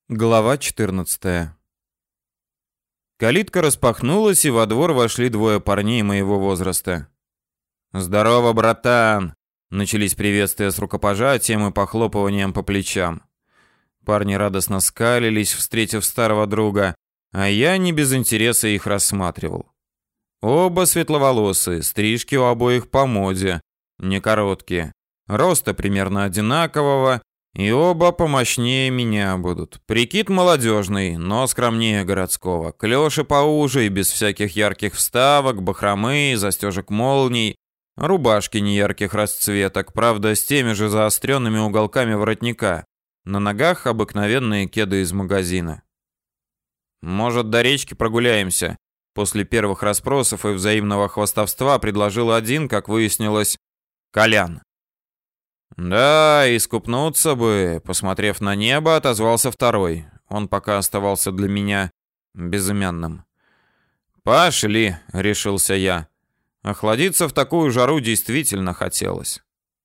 Глава 14. Калитка распахнулась, и во двор вошли двое парней моего возраста. «Здорово, братан!» Начались приветствия с рукопожатием и похлопыванием по плечам. Парни радостно скалились, встретив старого друга, а я не без интереса их рассматривал. Оба светловолосые, стрижки у обоих по моде, не короткие, роста примерно одинакового, и оба помощнее меня будут. Прикид молодежный, но скромнее городского. Клёши поуже и без всяких ярких вставок, бахромы, застежек молний. Рубашки неярких расцветок, правда, с теми же заостренными уголками воротника. На ногах обыкновенные кеды из магазина. «Может, до речки прогуляемся?» После первых расспросов и взаимного хвастовства предложил один, как выяснилось, Колян. «Да, искупнуться бы», — посмотрев на небо, отозвался второй. Он пока оставался для меня безымянным. «Пошли», — решился я. Охладиться в такую жару действительно хотелось.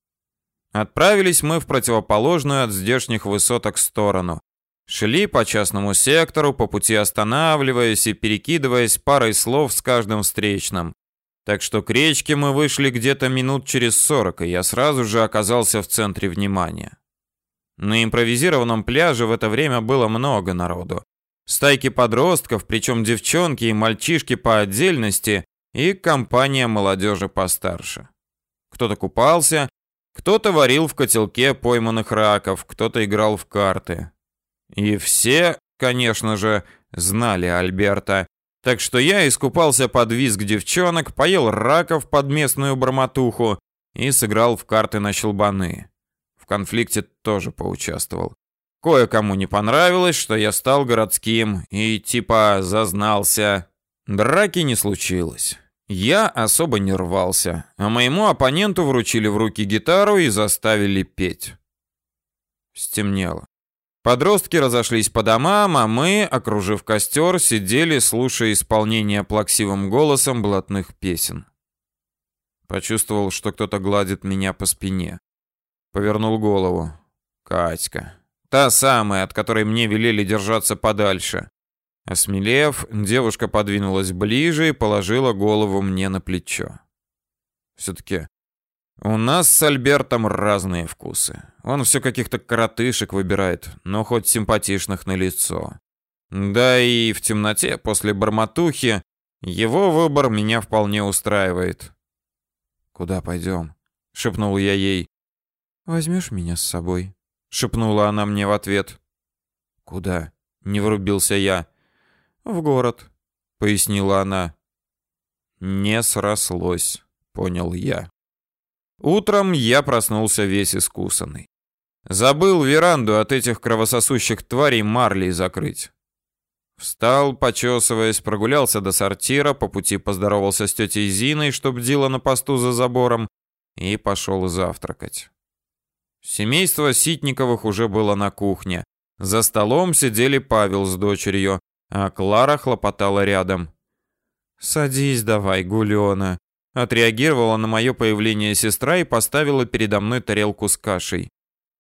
Отправились мы в противоположную от здешних высоток сторону. Шли по частному сектору, по пути останавливаясь и перекидываясь парой слов с каждым встречным. Так что к речке мы вышли где-то минут через 40, и я сразу же оказался в центре внимания. На импровизированном пляже в это время было много народу. Стайки подростков, причем девчонки и мальчишки по отдельности, и компания молодежи постарше. Кто-то купался, кто-то варил в котелке пойманных раков, кто-то играл в карты. И все, конечно же, знали Альберта. Так что я искупался под визг девчонок, поел раков под местную бормотуху и сыграл в карты на щелбаны. В конфликте тоже поучаствовал. Кое-кому не понравилось, что я стал городским и типа зазнался. Драки не случилось. Я особо не рвался, а моему оппоненту вручили в руки гитару и заставили петь. Стемнело. Подростки разошлись по домам, а мы, окружив костер, сидели, слушая исполнение плаксивым голосом блатных песен. Почувствовал, что кто-то гладит меня по спине. Повернул голову. Катька. Та самая, от которой мне велели держаться подальше. Осмелев, девушка подвинулась ближе и положила голову мне на плечо. Все-таки у нас с Альбертом разные вкусы. Он все каких-то коротышек выбирает, но хоть симпатичных на лицо. Да и в темноте после бормотухи его выбор меня вполне устраивает. «Куда пойдем?» — шепнул я ей. «Возьмешь меня с собой?» — шепнула она мне в ответ. «Куда?» — не врубился я. «В город», — пояснила она. «Не срослось», — понял я. Утром я проснулся весь искусанный. Забыл веранду от этих кровососущих тварей марлей закрыть. Встал, почесываясь, прогулялся до сортира, по пути поздоровался с тетей Зиной, что бдила на посту за забором, и пошел завтракать. Семейство Ситниковых уже было на кухне. За столом сидели Павел с дочерью, а Клара хлопотала рядом. «Садись давай, Гулёна», — отреагировала на мое появление сестра и поставила передо мной тарелку с кашей.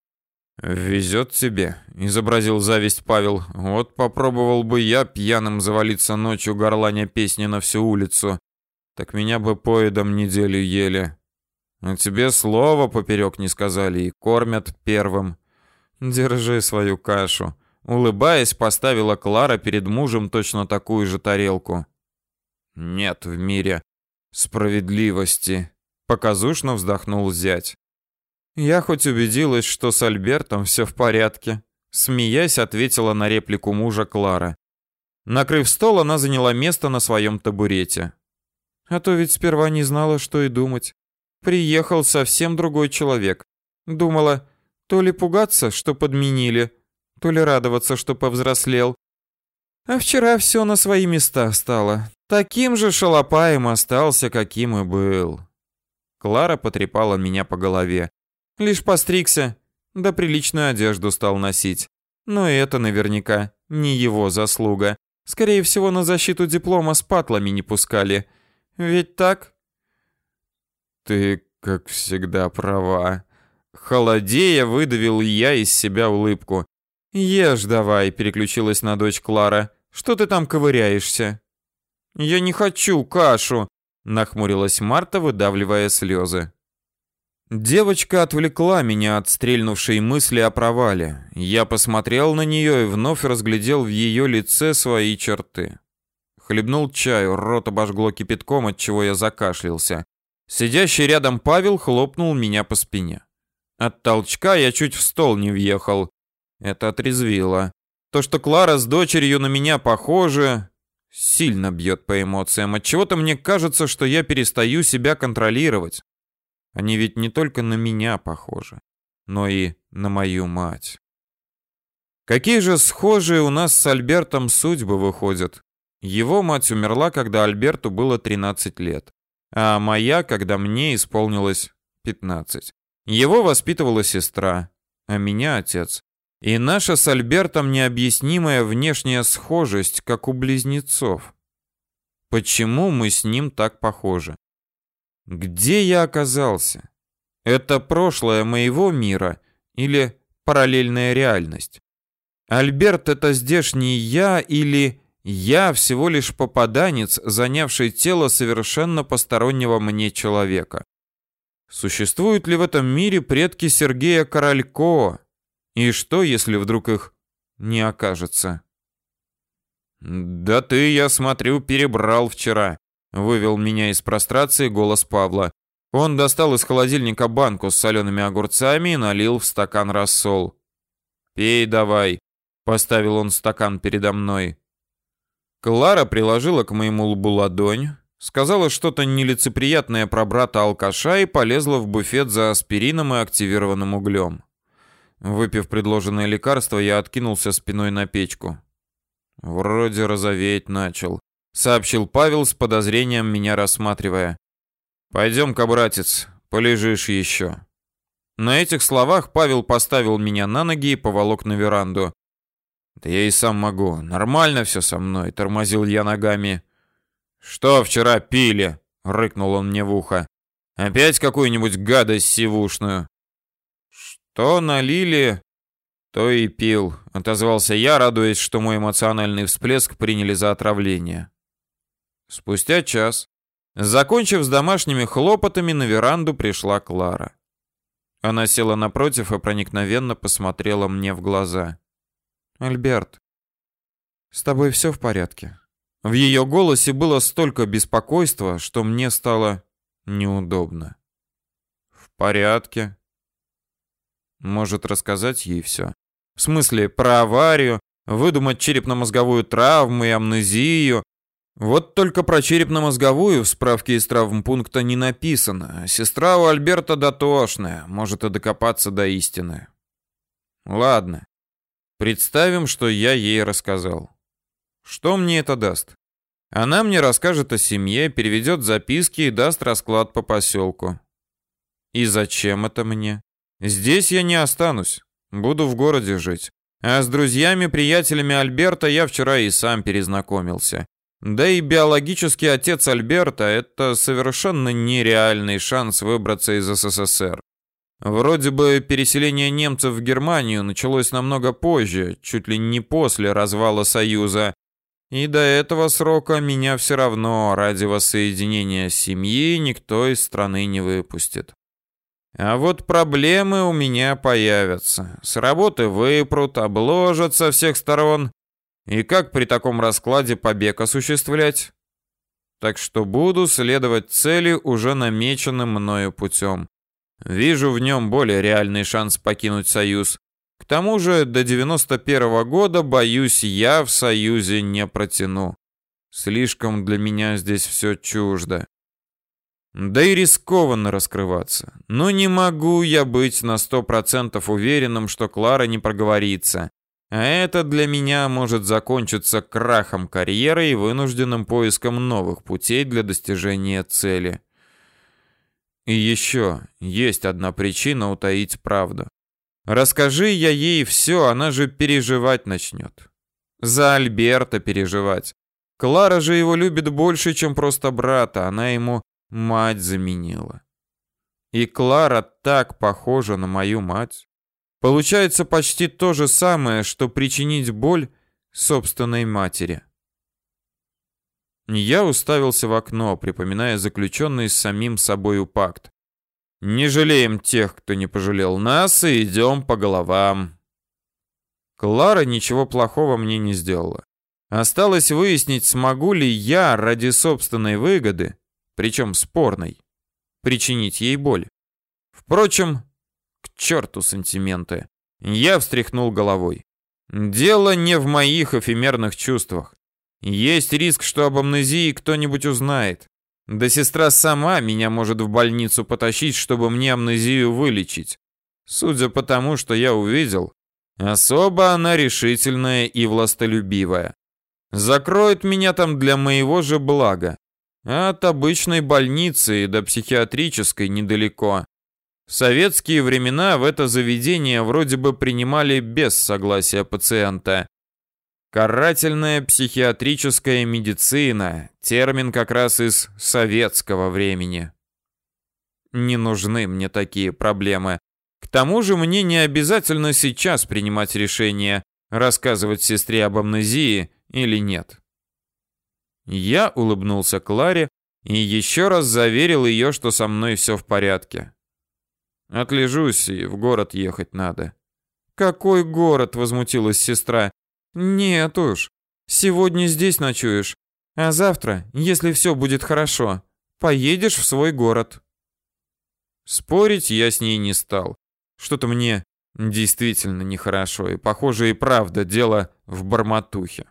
«Везет тебе», — изобразил зависть Павел. «Вот попробовал бы я пьяным завалиться ночью горланя песни на всю улицу. Так меня бы поедом неделю ели. А тебе слова поперек не сказали и кормят первым. Держи свою кашу». Улыбаясь, поставила Клара перед мужем точно такую же тарелку. «Нет в мире справедливости», — показушно вздохнул зять. «Я хоть убедилась, что с Альбертом все в порядке», — смеясь, ответила на реплику мужа Клара. Накрыв стол, она заняла место на своем табурете. «А то ведь сперва не знала, что и думать. Приехал совсем другой человек. Думала, то ли пугаться, что подменили, то ли радоваться, что повзрослел. А вчера все на свои места стало. Таким же шалопаем остался, каким и был». Клара потрепала меня по голове. «Лишь постригся, да приличную одежду стал носить. Но это наверняка не его заслуга. Скорее всего, на защиту диплома с патлами не пускали. Ведь так?» «Ты, как всегда, права». Холодея выдавил я из себя улыбку. Ешь давай, переключилась на дочь Клара. Что ты там ковыряешься? Я не хочу кашу, нахмурилась Марта, выдавливая слезы. Девочка отвлекла меня от стрельнувшей мысли о провале. Я посмотрел на нее и вновь разглядел в ее лице свои черты. Хлебнул чаю, рот обожгло кипятком, от чего я закашлялся. Сидящий рядом Павел хлопнул меня по спине. От толчка я чуть в стол не въехал. Это отрезвило. То, что Клара с дочерью на меня похожи, сильно бьет по эмоциям. Отчего-то мне кажется, что я перестаю себя контролировать. Они ведь не только на меня похожи, но и на мою мать. Какие же схожие у нас с Альбертом судьбы выходят. Его мать умерла, когда Альберту было 13 лет, а моя, когда мне исполнилось 15. Его воспитывала сестра, а меня отец. И наша с Альбертом необъяснимая внешняя схожесть, как у близнецов. Почему мы с ним так похожи? Где я оказался? Это прошлое моего мира или параллельная реальность? Альберт — это здешний я или я всего лишь попаданец, занявший тело совершенно постороннего мне человека? Существуют ли в этом мире предки Сергея Королько? И что, если вдруг их не окажется? «Да ты, я смотрю, перебрал вчера», — вывел меня из прострации голос Павла. Он достал из холодильника банку с солеными огурцами и налил в стакан рассол. «Пей давай», — поставил он стакан передо мной. Клара приложила к моему лбу ладонь, сказала что-то нелицеприятное про брата-алкаша и полезла в буфет за аспирином и активированным углем. Выпив предложенное лекарство, я откинулся спиной на печку. «Вроде розоветь начал», — сообщил Павел с подозрением, меня рассматривая. «Пойдем-ка, братец, полежишь еще». На этих словах Павел поставил меня на ноги и поволок на веранду. «Да я и сам могу. Нормально все со мной», — тормозил я ногами. «Что вчера пили?» — рыкнул он мне в ухо. «Опять какую-нибудь гадость сивушную?» «Что налили, то и пил», — отозвался я, радуясь, что мой эмоциональный всплеск приняли за отравление. Спустя час, закончив с домашними хлопотами, на веранду пришла Клара. Она села напротив и проникновенно посмотрела мне в глаза. «Альберт, с тобой все в порядке?» В ее голосе было столько беспокойства, что мне стало неудобно. «В порядке». Может, рассказать ей все? В смысле, про аварию, выдумать черепно-мозговую травму и амнезию. Вот только про черепно-мозговую в справке из травмпункта не написано. Сестра у Альберта дотошная, может и докопаться до истины. Ладно. Представим, что я ей рассказал. Что мне это даст? Она мне расскажет о семье, переведет записки и даст расклад по поселку. И зачем это мне? Здесь я не останусь, буду в городе жить. А с друзьями-приятелями Альберта я вчера и сам перезнакомился. Да и биологический отец Альберта — это совершенно нереальный шанс выбраться из СССР. Вроде бы переселение немцев в Германию началось намного позже, чуть ли не после развала Союза. И до этого срока меня все равно ради воссоединения семьи никто из страны не выпустит. А вот проблемы у меня появятся. С работы выпрут, обложат со всех сторон. И как при таком раскладе побег осуществлять? Так что буду следовать цели уже намеченным мною путем. Вижу в нем более реальный шанс покинуть Союз. К тому же до 91-го года, боюсь, я в Союзе не протяну. Слишком для меня здесь все чуждо. Да и рискованно раскрываться. Но не могу я быть на 100% уверенным, что Клара не проговорится. А это для меня может закончиться крахом карьеры и вынужденным поиском новых путей для достижения цели. И еще есть одна причина утаить правду. Расскажи я ей все, она же переживать начнет. За Альберта переживать. Клара же его любит больше, чем просто брата. Она ему мать заменила. И Клара так похожа на мою мать. Получается почти то же самое, что причинить боль собственной матери. Я уставился в окно, припоминая заключенный с самим собою пакт. Не жалеем тех, кто не пожалел нас, и идем по головам. Клара ничего плохого мне не сделала. Осталось выяснить, смогу ли я ради собственной выгоды, причем спорной, причинить ей боль. Впрочем, к черту сантименты. Я встряхнул головой. Дело не в моих эфемерных чувствах. Есть риск, что об амнезии кто-нибудь узнает. Да сестра сама меня может в больницу потащить, чтобы мне амнезию вылечить. Судя по тому, что я увидел, особо она решительная и властолюбивая. Закроет меня там для моего же блага. А от обычной больницы до психиатрической недалеко. В советские времена в это заведение вроде бы принимали без согласия пациента. Карательная психиатрическая медицина – термин как раз из советского времени. Не нужны мне такие проблемы. К тому же мне не обязательно сейчас принимать решение, рассказывать сестре об амнезии или нет. Я улыбнулся Кларе и еще раз заверил ее, что со мной все в порядке. Отлежусь, и в город ехать надо. «Какой город?» – возмутилась сестра. «Нет уж, сегодня здесь ночуешь, а завтра, если все будет хорошо, поедешь в свой город». Спорить я с ней не стал. Что-то мне действительно нехорошо, и, похоже, и правда дело в бормотухе.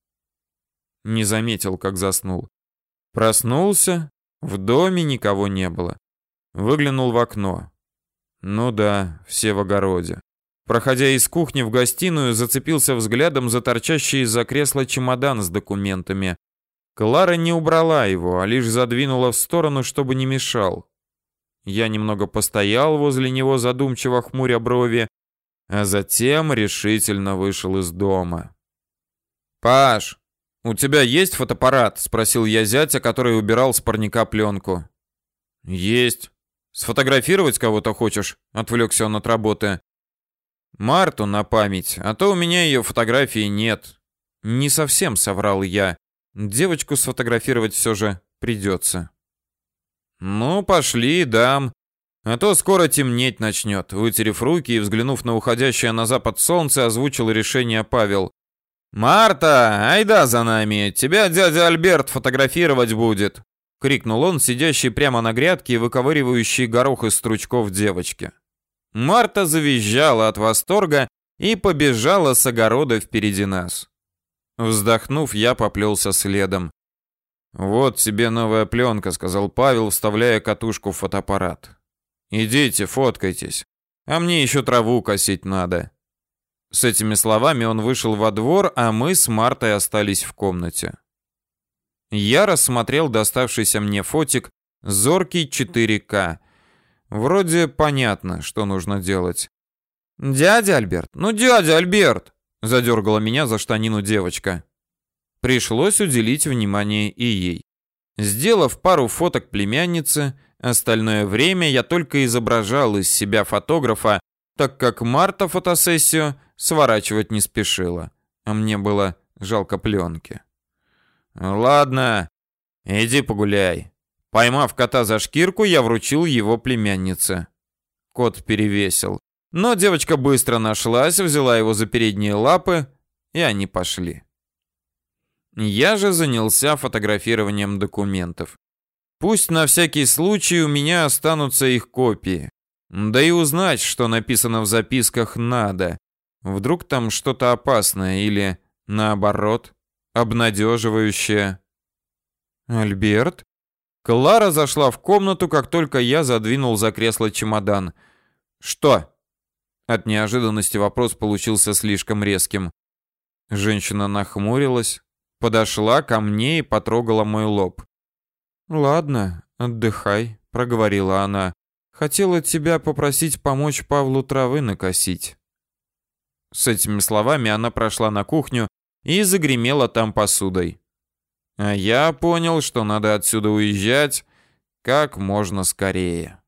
Не заметил, как заснул. Проснулся, в доме никого не было. Выглянул в окно. Ну да, все в огороде. Проходя из кухни в гостиную, зацепился взглядом за торчащий из-за кресла чемодан с документами. Клара не убрала его, а лишь задвинула в сторону, чтобы не мешал. Я немного постоял возле него, задумчиво хмуря брови, а затем решительно вышел из дома. «Паш, у тебя есть фотоаппарат?» — спросил я зятя, который убирал с парника пленку. «Есть. Сфотографировать кого-то хочешь?» — отвлекся он от работы. «Марту на память, а то у меня ее фотографии нет». Не совсем соврал я. Девочку сфотографировать все же придется. «Ну, пошли, дам. А то скоро темнеть начнет». Вытерев руки и взглянув на уходящее на запад солнце, озвучил решение Павел. «Марта, айда за нами, тебя дядя Альберт фотографировать будет», — крикнул он, сидящий прямо на грядке и выковыривающий горох из стручков девочки. Марта завизжала от восторга и побежала с огорода впереди нас. Вздохнув, я поплелся следом. «Вот тебе новая пленка», — сказал Павел, вставляя катушку в фотоаппарат. «Идите, фоткайтесь, а мне еще траву косить надо». С этими словами он вышел во двор, а мы с Мартой остались в комнате. Я рассмотрел доставшийся мне фотик, зоркий 4К. Вроде понятно, что нужно делать. «Дядя Альберт, ну дядя Альберт!» — задергала меня за штанину девочка. Пришлось уделить внимание и ей. Сделав пару фоток племянницы, остальное время я только изображал из себя фотографа, так как Марта фотосессию сворачивать не спешила, а мне было жалко пленки. «Ладно, иди погуляй». Поймав кота за шкирку, я вручил его племяннице. Кот перевесил, но девочка быстро нашлась, взяла его за передние лапы, и они пошли. Я же занялся фотографированием документов. Пусть на всякий случай у меня останутся их копии. Да и узнать, что написано в записках, надо. Вдруг там что-то опасное или, наоборот, обнадеживающее. «Альберт?» Клара зашла в комнату, как только я задвинул за кресло чемодан. «Что?» От неожиданности вопрос получился слишком резким. Женщина нахмурилась, подошла ко мне и потрогала мой лоб. «Ладно, отдыхай», — проговорила она. «Хотела тебя попросить помочь Павлу травы накосить». С этими словами она прошла на кухню и загремела там посудой. А я понял, что надо отсюда уезжать как можно скорее.